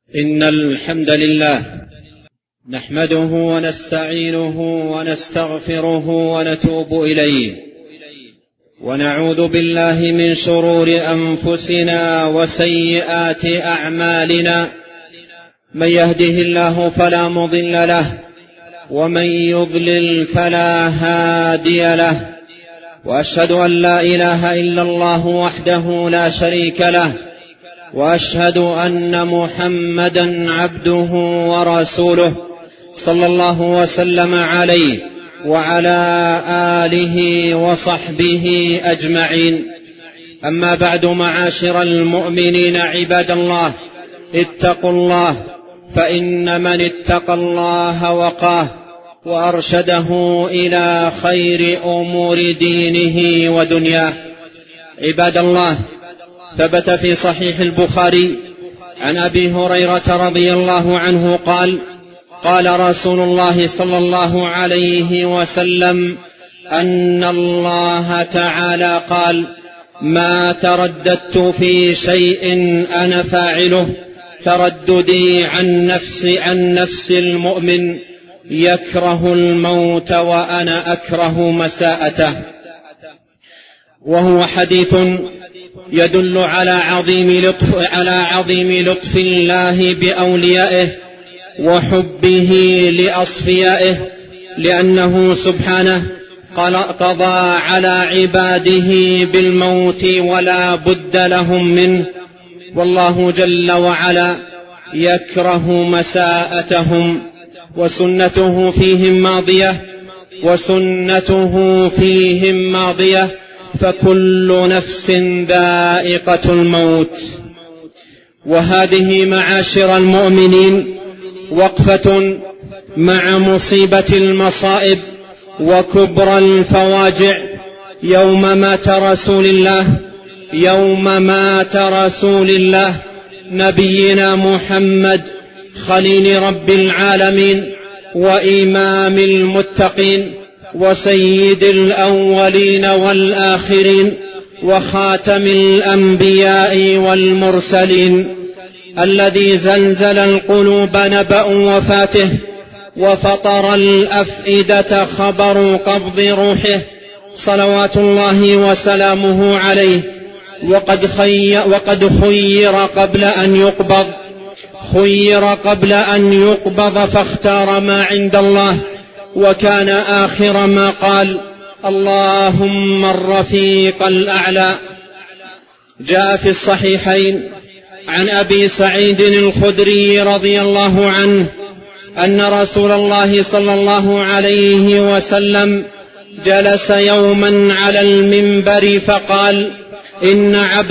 إن الحمد لله نحمده ونستعينه ونستغفره ونتوب إليه، ونعوذ بالله من شرور أنفسنا وسيئات أعمالنا. من يهده الله فلا مضل له، ومن يضلل فلا هادي له، وأشهد أن لا إله إلا الله وحده لا شريك له، وأشهد أن محمدا عبده ورسوله صلى الله وسلم عليه وعلى آله وصحبه أجمعين. أما بعد، معاشر المؤمنين عباد الله، اتقوا الله، فإن من اتقى الله وقاه وأرشده إلى خير أمور دينه ودنياه. عباد الله، ثبت في صحيح البخاري عن أبي هريرة رضي الله عنه قال: قال رسول الله صلى الله عليه وسلم أن الله تعالى قال: ما ترددت في شيء أنا فاعله ترددي عن نفس المؤمن يكره الموت وأنا أكره مساءته. وهو حديث يدل على عظيم لطف الله بأوليائه وحبه لأصفيائه، لأنه سبحانه قضى على عباده بالموت ولا بد لهم منه، والله جل وعلا يكره مساءتهم، وسنته فيهم ماضية، فكل نفس ذائقة الموت. وهذه معاشر المؤمنين وقفة مع مصيبة المصائب وكبر الفواجع يوم مات رسول الله نبينا محمد خليل رب العالمين وإمام المتقين وسيد الأولين والآخرين وخاتم الأنبياء والمرسلين، الذي زلزل القلوب نبأ وفاته وفطر الأفئدة خبر قبض روحه صلوات الله وسلامه عليه. وقد خير قبل أن يقبض فاختار ما عند الله، وكان آخر ما قال: اللهم الرفيق الأعلى. جاء في الصحيحين عن أبي سعيد الخدري رضي الله عنه أن رسول الله صلى الله عليه وسلم جلس يوما على المنبر فقال: إن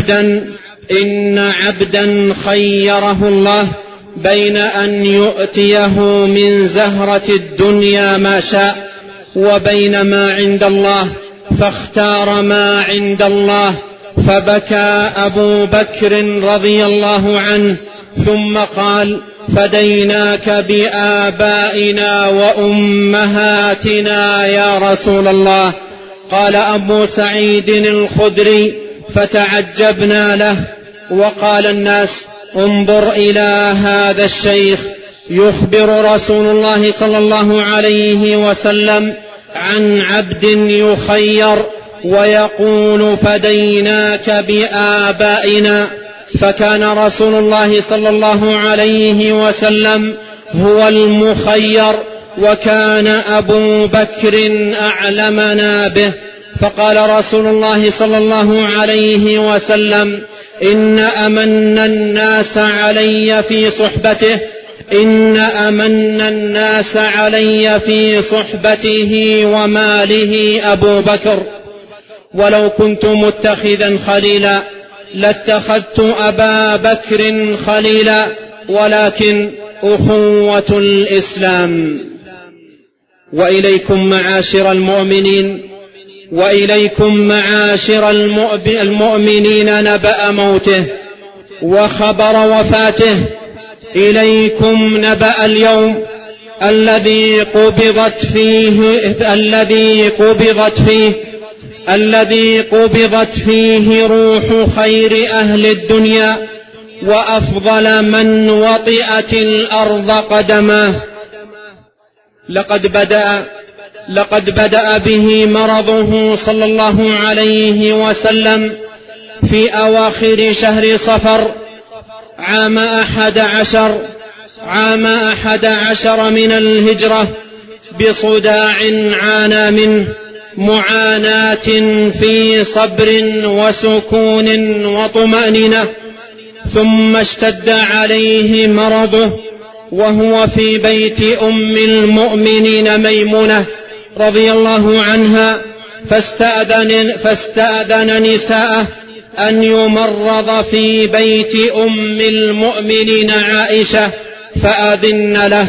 عبدا خيره الله بين أن يؤتيه من زهرة الدنيا ما شاء وبين ما عند الله، فاختار ما عند الله. فبكى أبو بكر رضي الله عنه ثم قال: فديناك بآبائنا وأمهاتنا يا رسول الله. قال أبو سعيد الخدري: فتعجبنا له، وقال الناس: انظر إلى هذا الشيخ يخبر رسول الله صلى الله عليه وسلم عن عبد يخير ويقول: فديناك بآبائنا. فكان رسول الله صلى الله عليه وسلم هو المخير، وكان أبو بكر أعلمنا به. فقال رسول الله صلى الله عليه وسلم: إن أمن الناس علي في صحبته وماله أبو بكر، ولو كنت متخذا خليلا لاتخذت أبا بكر خليلا، ولكن أخوة الإسلام. وإليكم معاشر المؤمنين، وإليكم معاشر المؤمنين نبأ موته وخبر وفاته. إليكم نبأ اليوم الذي قبضت فيه روح خير أهل الدنيا وأفضل من وطئت الأرض قدماه. لقد بدأ به مرضه صلى الله عليه وسلم في أواخر شهر صفر عام 11 من الهجرة بصداع عانى منه، معاناة في صبر وسكون وطمأنينة، ثم اشتد عليه مرضه وهو في بيت أم المؤمنين ميمونة رضي الله عنها، فاستأذن نساءه أن يمرض في بيت أم المؤمنين عائشة فأذن له.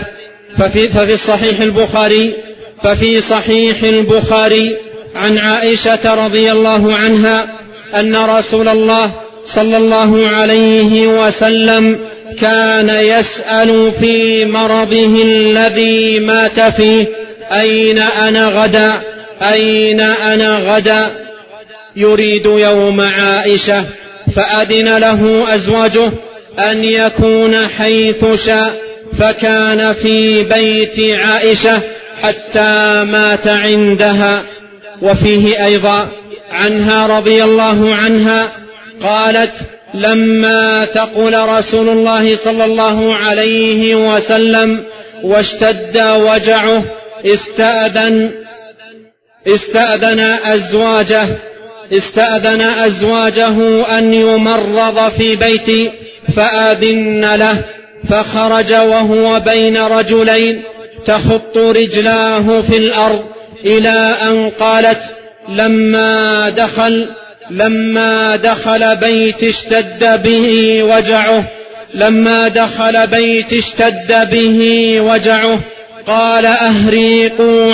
ففي صحيح البخاري عن عائشة رضي الله عنها أن رسول الله صلى الله عليه وسلم كان يسأل في مرضه الذي مات فيه: أين أنا غدا، يريد يوم عائشة، فأذن له أزواجه أن يكون حيث شاء، فكان في بيت عائشة حتى مات عندها. وفيه أيضا عنها رضي الله عنها قالت: لما ثقل رسول الله صلى الله عليه وسلم واشتد وجعه استأذن أزواجه أن يمرض في بيتي، فآذن له، فخرج وهو بين رجلين تخط رجلاه في الأرض، إلى أن قالت: لما دخل بيت اشتد به وجعه قال: أهريقوا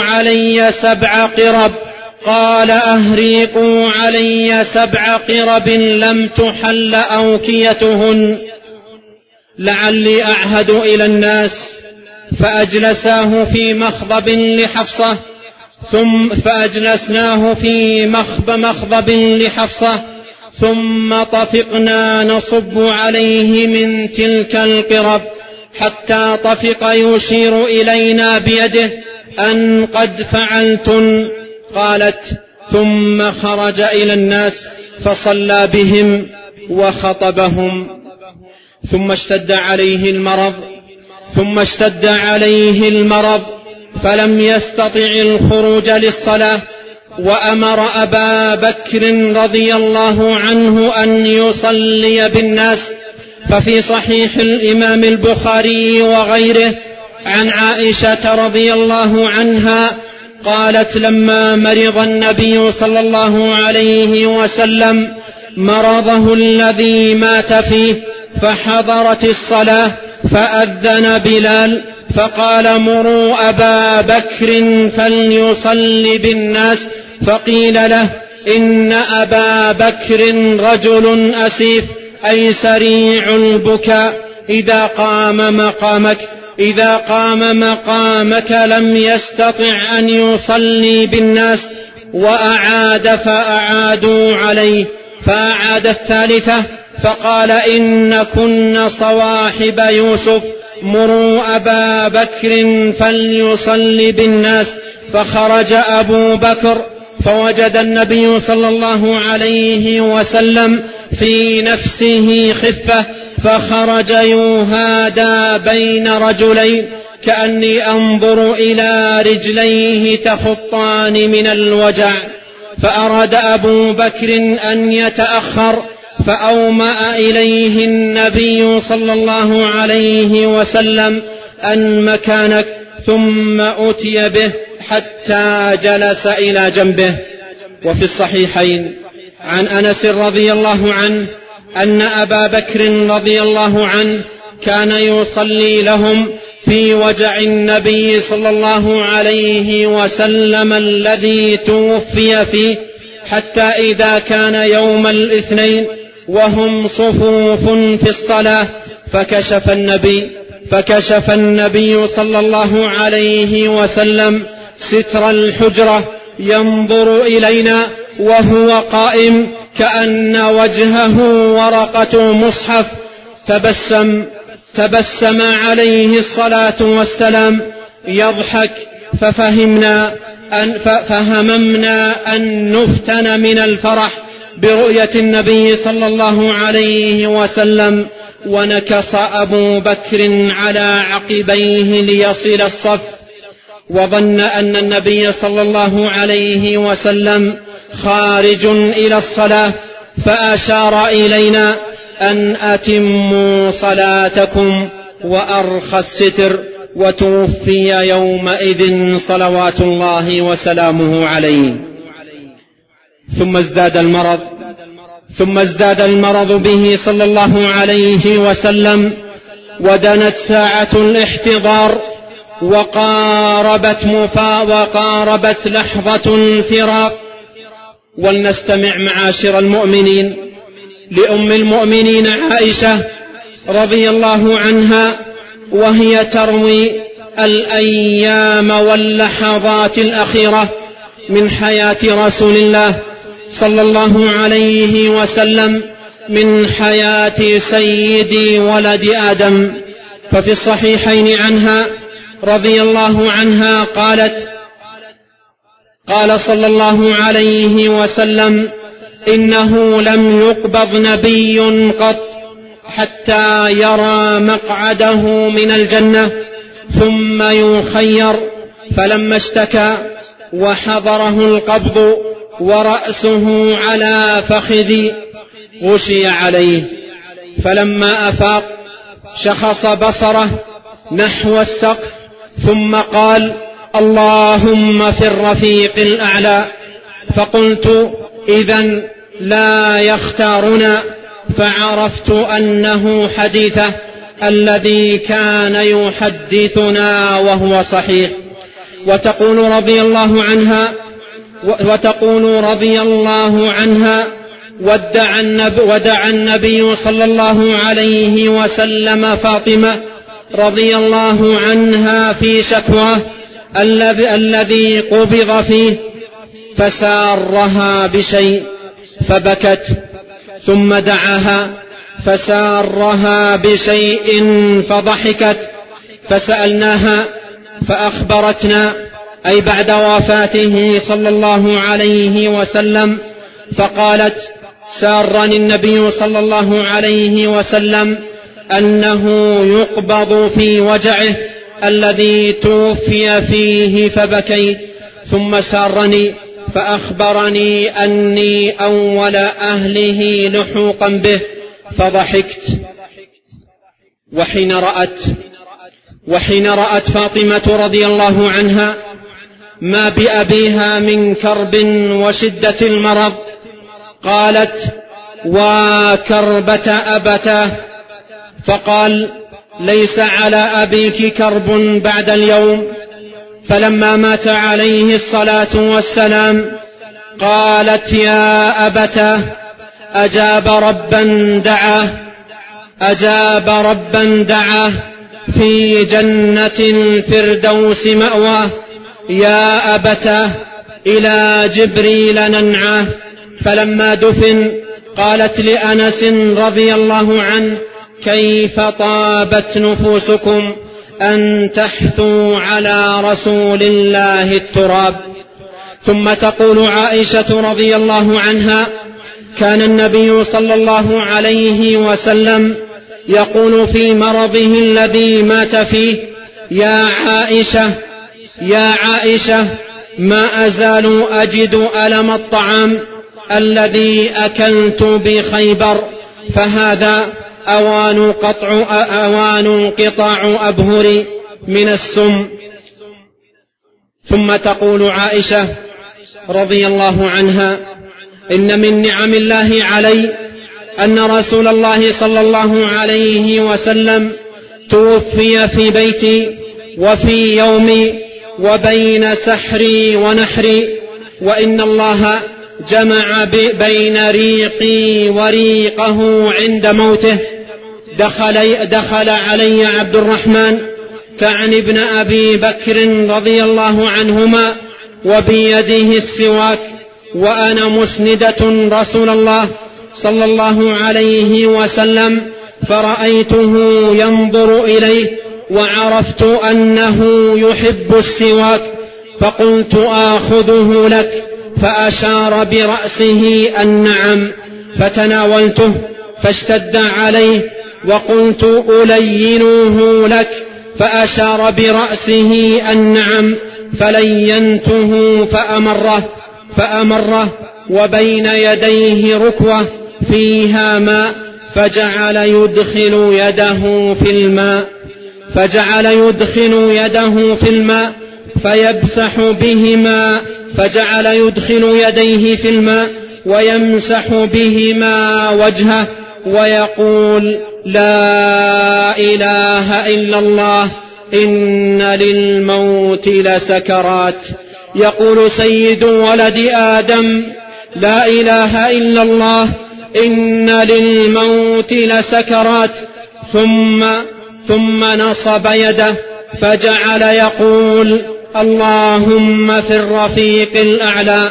علي 7 قرب لم تحل أوكيتهن، لعلي أعهد إلى الناس. فأجلسناه في مخضب لحفصة، ثم طفقنا نصب عليه من تلك القرب حتى طفق يشير إلينا بيده أن قد فعلتن. قالت: ثم خرج إلى الناس فصلى بهم وخطبهم. ثم اشتد عليه المرض فلم يستطع الخروج للصلاة، وأمر أبا بكر رضي الله عنه أن يصلي بالناس. ففي صحيح الإمام البخاري وغيره عن عائشة رضي الله عنها قالت: لما مرض النبي صلى الله عليه وسلم مرضه الذي مات فيه فحضرت الصلاة، فأذن بلال فقال: مروا أبا بكر فليصلي بالناس. فقيل له: إن أبا بكر رجل أسيف، أي سريع البكاء، إذا قام مقامك لم يستطع أن يصلي بالناس. وأعاد فأعادوا عليه، فأعاد الثالثة فقال: إن كن صواحب يوسف، مروا أبا بكر فليصلي بالناس. فخرج أبو بكر فوجد النبي صلى الله عليه وسلم في نفسه خفة، فخرج يهادى بين رجلين، كأني أنظر إلى رجليه تخطان من الوجع. فأراد أبو بكر أن يتأخر، فأومأ إليه النبي صلى الله عليه وسلم أن مكانك، ثم أتي به حتى جلس إلى جنبه. وفي الصحيحين عن أنس رضي الله عنه أن أبا بكر رضي الله عنه كان يصلي لهم في وجع النبي صلى الله عليه وسلم الذي توفي فيه، حتى إذا كان يوم الاثنين وهم صفوف في الصلاة فكشف النبي صلى الله عليه وسلم ستر الحجرة ينظر إلينا وهو قائم كأن وجهه ورقة مصحف. تبسم عليه الصلاة والسلام يضحك، فهممنا أن نفتن من الفرح برؤية النبي صلى الله عليه وسلم، ونكص أبو بكر على عقبيه ليصل الصف، وظن أن النبي صلى الله عليه وسلم خارج إلى الصلاة، فأشار إلينا أن أتموا صلاتكم وأرخى الستر، وتوفي يومئذ صلوات الله وسلامه عليه. ثم ازداد المرض به صلى الله عليه وسلم، ودنت ساعة الاحتضار، وقاربت لحظة الفراق. ولنستمع معاشر المؤمنين لأم المؤمنين عائشة رضي الله عنها، وهي تروي الأيام واللحظات الأخيرة من حياة رسول الله صلى الله عليه وسلم، من حياة سيد ولد آدم. ففي الصحيحين عنها رضي الله عنها قالت: قال صلى الله عليه وسلم: إنه لم يقبض نبي قط حتى يرى مقعده من الجنة ثم يخير، فلما اشتكى وحضره القبض ورأسه على فخذي غشي عليه، فلما أفاق شخص بصره نحو السقف، ثم قال: اللهم في الرفيق الأعلى. فقلت: إذن لا يختارنا، فعرفت أنه حديثه الذي كان يحدثنا وهو صحيح. وتقول رضي الله عنها: ودع النبي صلى الله عليه وسلم فاطمة رضي الله عنها في شكواه الذي قبض فيه، فسارها بشيء فبكت، ثم دعاها فسارها بشيء فضحكت، فسألناها فأخبرتنا، أي بعد وفاته صلى الله عليه وسلم، فقالت: سارني النبي صلى الله عليه وسلم أنه يقبض في وجعه الذي توفي فيه، فبكيت، ثم سارني فأخبرني أني أول أهله لحوقا به، فضحكت. وحين رأت فاطمة رضي الله عنها ما بأبيها من كرب وشدة المرض، قالت: وكربة أبتاه. فقال: ليس على أبيك كرب بعد اليوم. فلما مات عليه الصلاة والسلام قالت: يا أبتاه، أجاب ربا دعاه في جنة الفردوس مأواه، يا أبتاه إلى جبريل ننعاه. فلما دفن قالت لأنس رضي الله عنه: كيف طابت نفوسكم أن تحثوا على رسول الله التراب. ثم تقول عائشة رضي الله عنها: كان النبي صلى الله عليه وسلم يقول في مرضه الذي مات فيه: يا عائشة ما أزال أجد ألم الطعام الذي أكلت بخيبر، فهذا أوان انقطاع أبهري من السم. ثم تقول عائشة رضي الله عنها: إن من نعم الله علي أن رسول الله صلى الله عليه وسلم توفي في بيتي وفي يومي وبين سحري ونحري، وإن الله جمع بين ريقي وريقه عند موته. دخل علي عبد الرحمن تعني ابن أبي بكر رضي الله عنهما وبيده السواك، وأنا مسندة رسول الله صلى الله عليه وسلم فرأيته ينظر إليه وعرفت أنه يحب السواك، فقلت آخذه لك، فأشار برأسه النعم، فتناولته فاشتد عليه، وقلت ألينه لك، فأشار برأسه النعم، فلينته فأمره وبين يديه ركوة فيها ماء، فجعل يدخل يده في الماء فيمسح بهما، فجعل يدخل يديه في الماء ويمسح بهما وجهه ويقول: لا إله إلا الله، إن للموت لسكرات. يقول سيد ولد آدم: لا إله إلا الله، إن للموت لسكرات. ثم نصب يده فجعل يقول: اللهم في الرفيق الأعلى.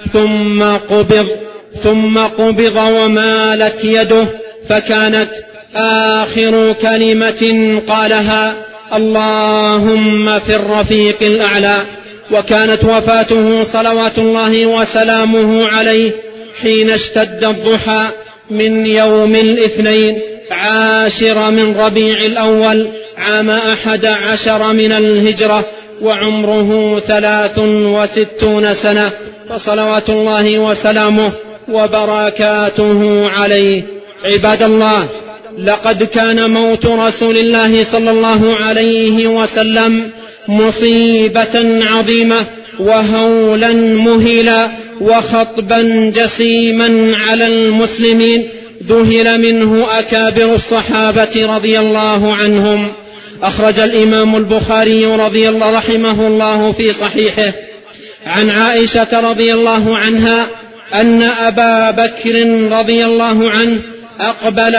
ثم قبض ومالت يده، فكانت آخر كلمة قالها: اللهم في الرفيق الأعلى. وكانت وفاته صلوات الله وسلامه عليه حين اشتد الضحى من يوم الاثنين 10 من ربيع الأول عام 11 من الهجرة، وعمره 63 سنة، فصلوات الله وسلامه وبركاته عليه. عباد الله، لقد كان موت رسول الله صلى الله عليه وسلم مصيبة عظيمة وهولا مهلا وخطبا جسيما على المسلمين، ذهل منه أكابر الصحابة رضي الله عنهم. أخرج الإمام البخاري رحمه الله في صحيحه عن عائشة رضي الله عنها أن أبا بكر رضي الله عنه أقبل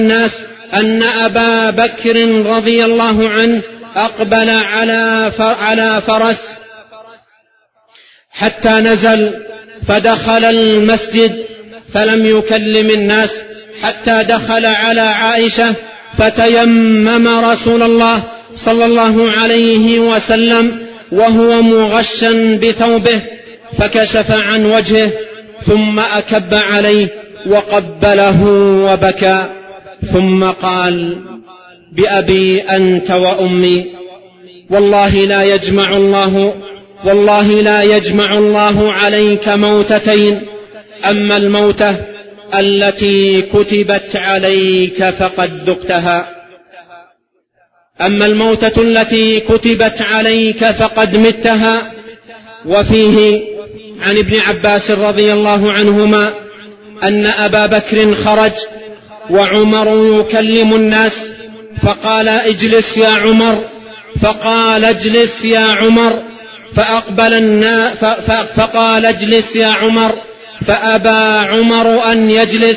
على فرس حتى نزل، فدخل المسجد فلم يكلم الناس حتى دخل على عائشة، فتيمم رسول الله صلى الله عليه وسلم وهو مغشا بثوبه، فكشف عن وجهه ثم أكب عليه وقبله وبكى، ثم قال: بأبي أنت وأمي، والله لا يجمع الله عليك موتتين، أما الموتة التي كتبت عليك فقد ذقتها، أما الموتة التي كتبت عليك فقد متها. وفيه عن ابن عباس رضي الله عنهما أن أبا بكر خرج وعمر يكلم الناس، فقال: اجلس يا عمر، فقال: اجلس يا عمر، فقال: اجلس يا عمر، فأبى عمر أن يجلس،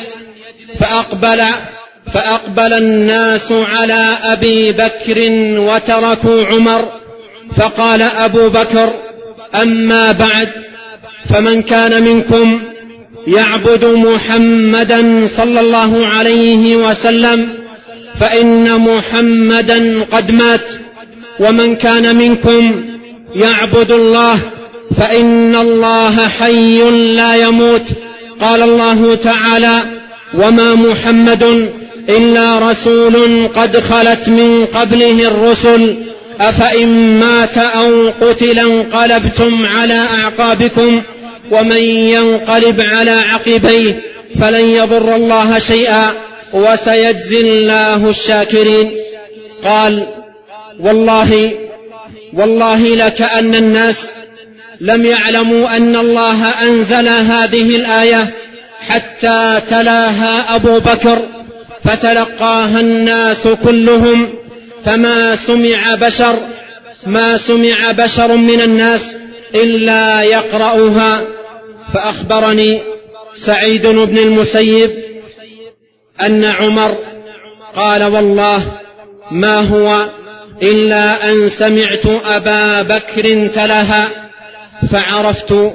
فأقبل الناس على أبي بكر وتركوا عمر، فقال أبو بكر: أما بعد، فمن كان منكم يعبد محمدا صلى الله عليه وسلم فإن محمدا قد مات، ومن كان منكم يعبد الله فإن الله حي لا يموت. قال الله تعالى: وما محمد إلا رسول قد خلت من قبله الرسل، أفإن مات أو قتل انقلبتم على أعقابكم، ومن ينقلب على عقبيه فلن يضر الله شيئا وسيجزي الله الشاكرين. قال: والله لكأن الناس لم يعلموا أن الله أنزل هذه الآية حتى تلاها أبو بكر، فتلقاها الناس كلهم، فما سمع بشر من الناس إلا يقرأها. فأخبرني سعيد بن المسيب أن عمر قال: والله ما هو إلا أن سمعت أبا بكر تلاها،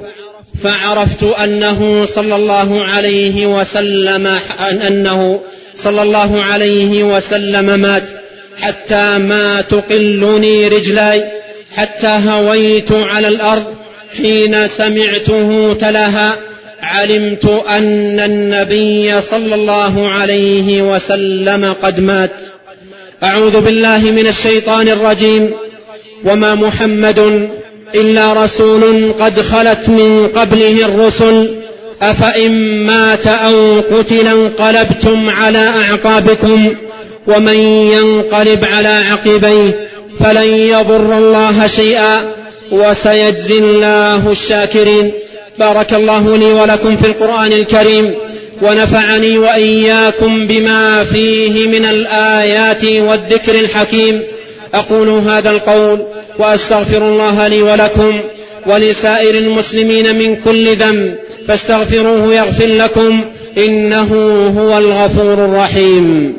فعرفت أنه صلى الله عليه وسلم صلى الله عليه وسلم مات، حتى ما تقلني رجلاي، حتى هويت على الأرض حين سمعته تلاها، علمت أن النبي صلى الله عليه وسلم قد مات. أعوذ بالله من الشيطان الرجيم. وما محمد إلا رسول قد خلت من قبله الرسل، أفإن مات أو قتل انقلبتم على أعقابكم، ومن ينقلب على عقبيه فلن يضر الله شيئا وسيجزي الله الشاكرين. بارك الله لي ولكم في القرآن الكريم، ونفعني وإياكم بما فيه من الآيات والذكر الحكيم. أقول هذا القول وأستغفر الله لي ولكم ولسائر المسلمين من كل ذنب، فاستغفروه يغفر لكم، إنه هو الغفور الرحيم.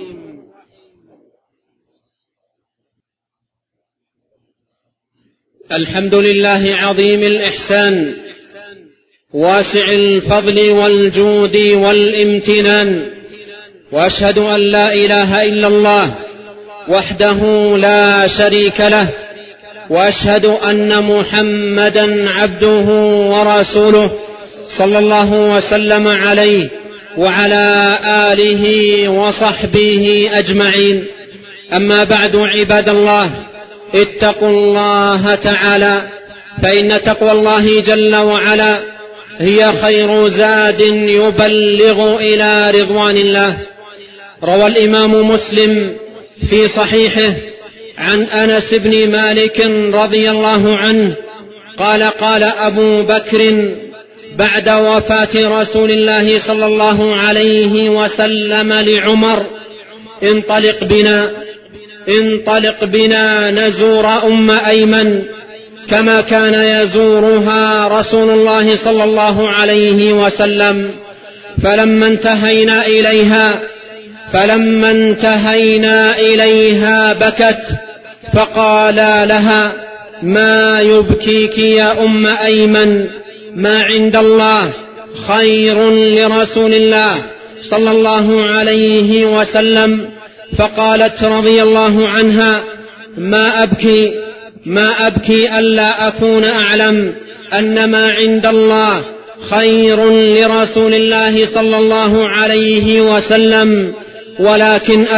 الحمد لله عظيم الإحسان، واسع الفضل والجود والامتنان، وأشهد أن لا إله إلا الله وحده لا شريك له، وأشهد أن محمدا عبده ورسوله صلى الله وسلم عليه وعلى آله وصحبه أجمعين. أما بعد، عباد الله، اتقوا الله تعالى، فإن تقوى الله جل وعلا هي خير زاد يبلغ إلى رضوان الله. روى الإمام مسلم في صحيحه عن أنس بن مالك رضي الله عنه قال: قال أبو بكر بعد وفاة رسول الله صلى الله عليه وسلم لعمر: انطلق بنا نزور أم أيمن كما كان يزورها رسول الله صلى الله عليه وسلم. فلما انتهينا إليها بكت، فقال لها: ما يبكيك يا أم أيمن؟ ما عند الله خير لرسول الله صلى الله عليه وسلم. فقالت رضي الله عنها: ما أبكي ألا أكون أعلم أن ما عند الله خير لرسول الله صلى الله عليه وسلم، ولكن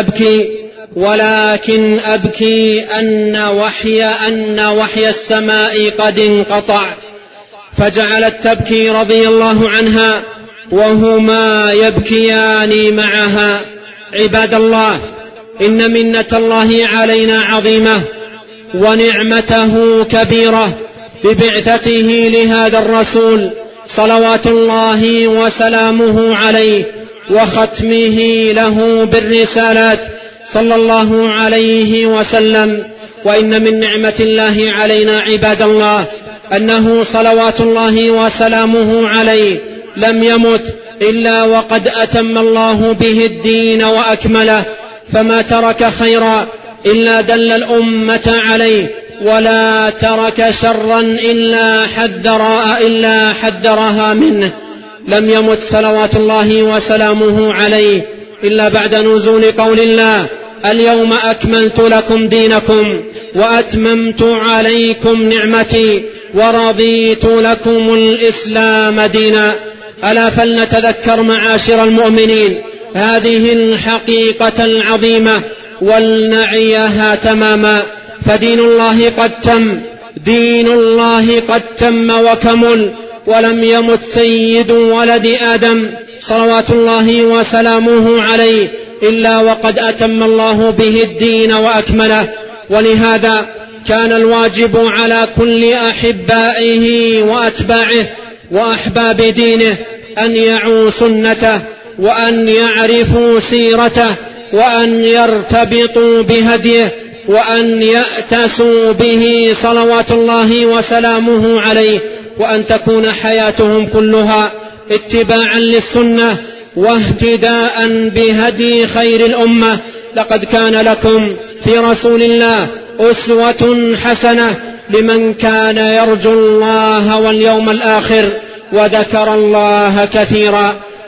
أبكي أن وحي السماء قد انقطع. فجعلت تبكي رضي الله عنها وهما يبكيان معها. عباد الله، إن منة الله علينا عظيمة، ونعمته كبيرة ببعثته لهذا الرسول صلوات الله وسلامه عليه، وختمه له بالرسالات صلى الله عليه وسلم. وإن من نعمة الله علينا عباد الله أنه صلوات الله وسلامه عليه لم يمت إلا وقد أتم الله به الدين وأكمله، فما ترك خيرا إلا دل الأمة عليه، ولا ترك شرا إلا حذرها منه. لم يمت صلوات الله وسلامه عليه إلا بعد نزول قول الله: اليوم أكملت لكم دينكم وأتممت عليكم نعمتي ورضيت لكم الإسلام دينا. ألا فلنتذكر معاشر المؤمنين هذه الحقيقة العظيمة ولنعيها تماما، فدين الله قد تم وكمل، ولم يمت سيد ولد آدم صلوات الله وسلامه عليه إلا وقد أتم الله به الدين وأكمله. ولهذا كان الواجب على كل أحبائه وأتباعه وأحباب دينه أن يعوا سنته، وأن يعرفوا سيرته، وأن يرتبطوا بهديه، وأن يأتسوا به صلوات الله وسلامه عليه، وأن تكون حياتهم كلها اتباعا للسنة واهتداء بهدي خير الأمة. لقد كان لكم في رسول الله أسوة حسنة لمن كان يرجو الله واليوم الآخر وذكر الله كثيرا.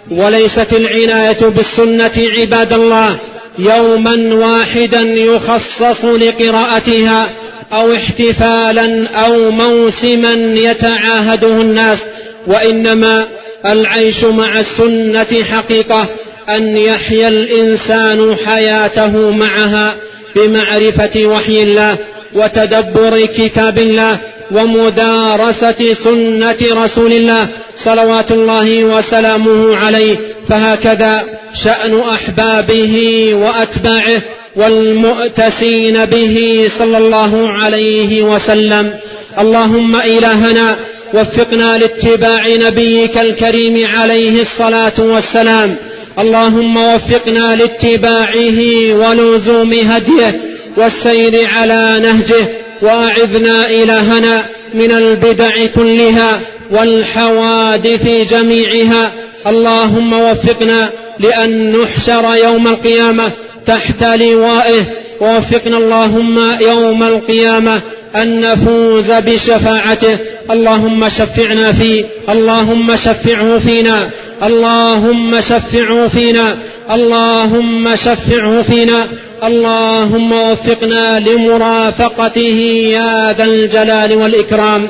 وليست العناية بالسنة عباد الله يوما واحدا يخصص لقراءتها أو احتفالا أو موسما يتعاهده الناس، وإنما العيش مع السنة حقيقة أن يحيا الإنسان حياته معها بمعرفة وحي الله وتدبر كتاب الله ومدارسة سنة رسول الله صلوات الله وسلامه عليه. فهكذا شأن أحبابه وأتباعه والمؤتسين به صلى الله عليه وسلم. اللهم إلهنا وفقنا لاتباع نبيك الكريم عليه الصلاة والسلام. اللهم وفقنا لاتباعه ولزوم هديه والسير على نهجه، وأعذنا إلهنا من البدع كلها والحوادث جميعها. اللهم وفقنا لأن نحشر يوم القيامة تحت لوائه، ووفقنا اللهم يوم القيامة أن نفوز بشفاعته. اللهم شفعنا فيه، اللهم شفعه فينا، اللهم شفعه فينا، اللهم شفعه فينا. اللهم وفقنا لمرافقته يا ذا الجلال والإكرام.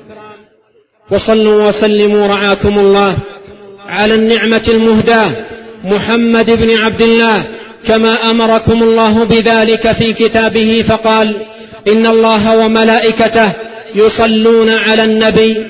وصلوا وسلموا رعاكم الله على النعمة المهداة محمد بن عبد الله، كما أمركم الله بذلك في كتابه فقال: إن الله وملائكته يصلون على النبي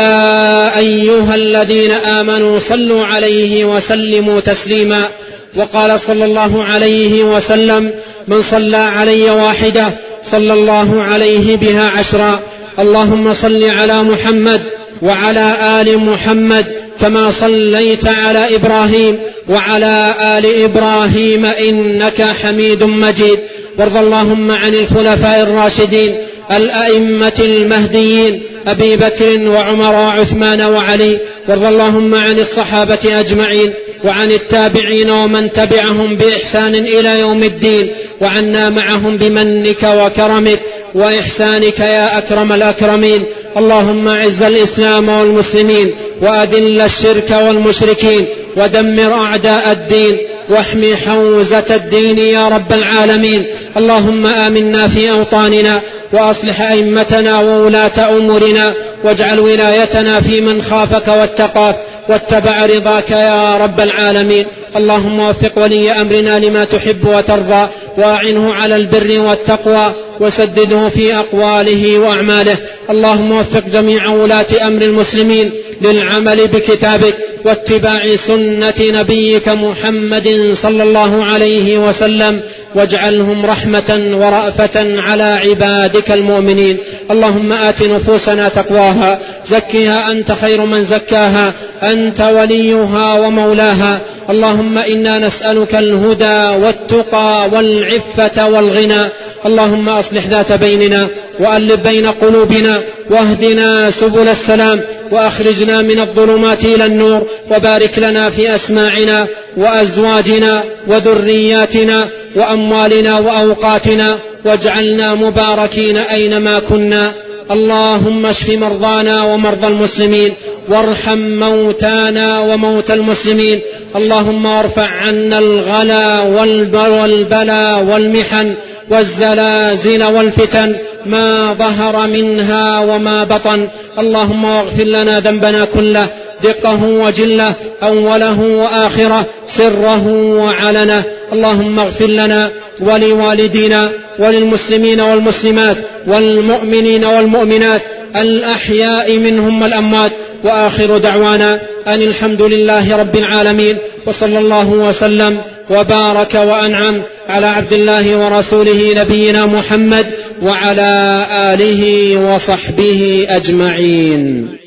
يا أيها الذين آمنوا صلوا عليه وسلموا تسليما. وقال صلى الله عليه وسلم: من صلى علي واحدة صلى الله عليه بها 10. اللهم صل على محمد وعلى آل محمد كما صليت على إبراهيم وعلى آل إبراهيم إنك حميد مجيد. وارض اللهم عن الخلفاء الراشدين الأئمة المهديين أبي بكر وعمر وعثمان وعلي. وارض اللهم عن الصحابة أجمعين وعن التابعين ومن تبعهم بإحسان إلى يوم الدين، وعنا معهم بمنك وكرمك وإحسانك يا أكرم الأكرمين. اللهم أعز الإسلام والمسلمين وأذل الشرك والمشركين ودمر أعداء الدين واحمي حوزة الدين يا رب العالمين. اللهم آمنا في أوطاننا وأصلح أئمتنا وولاة أمورنا، واجعل ولايتنا في من خافك واتقاك واتبع رضاك يا رب العالمين. اللهم وفق ولي أمرنا لما تحب وترضى، وأعنه على البر والتقوى، وسدده في أقواله وأعماله. اللهم وفق جميع ولاة أمر المسلمين للعمل بكتابك واتباع سنة نبيك محمد صلى الله عليه وسلم، واجعلهم رحمة ورأفة على عبادك المؤمنين. اللهم آت نفوسنا تقواها، زكها أنت خير من زكاها، أنت وليها ومولاها. اللهم إنا نسألك الهدى والتقى والعفة والغنى. اللهم أصلح ذات بيننا وألف بين قلوبنا واهدنا سبل السلام، وأخرجنا من الظلمات إلى النور، وبارك لنا في أسماعنا وأزواجنا وذرياتنا وأموالنا وأوقاتنا، واجعلنا مباركين أينما كنا. اللهم اشف مرضانا ومرضى المسلمين، وارحم موتانا وموتى المسلمين. اللهم ارفع عنا الغلا والبلاء والمحن والزلازل والفتن ما ظهر منها وما بطن. اللهم اغفر لنا ذنبنا كله، دقه وجله، أوله وآخره، سره وعلنه. اللهم اغفر لنا ولوالدينا وللمسلمين والمسلمات والمؤمنين والمؤمنات الأحياء منهم والأموات. وآخر دعوانا أن الحمد لله رب العالمين، وصلى الله وسلم وبارك وأنعم على عبد الله ورسوله نبينا محمد وعلى آله وصحبه أجمعين.